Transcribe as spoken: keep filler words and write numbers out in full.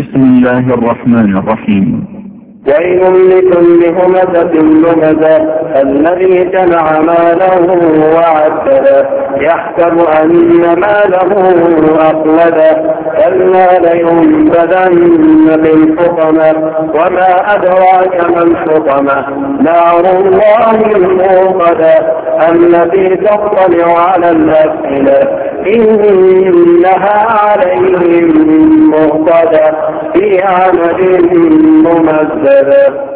بسم الله الرحمن الرحيم. ويل لكل همزة لمزة الذي جمع ماله وعدده يحسب أن ماله أخلده كلا لينبذن في الحطمة وما أدراك ما الحطمة نار الله الموقدة التي تطلع على الأفئدة إنها عليهم مؤصدة في عمد ممددة.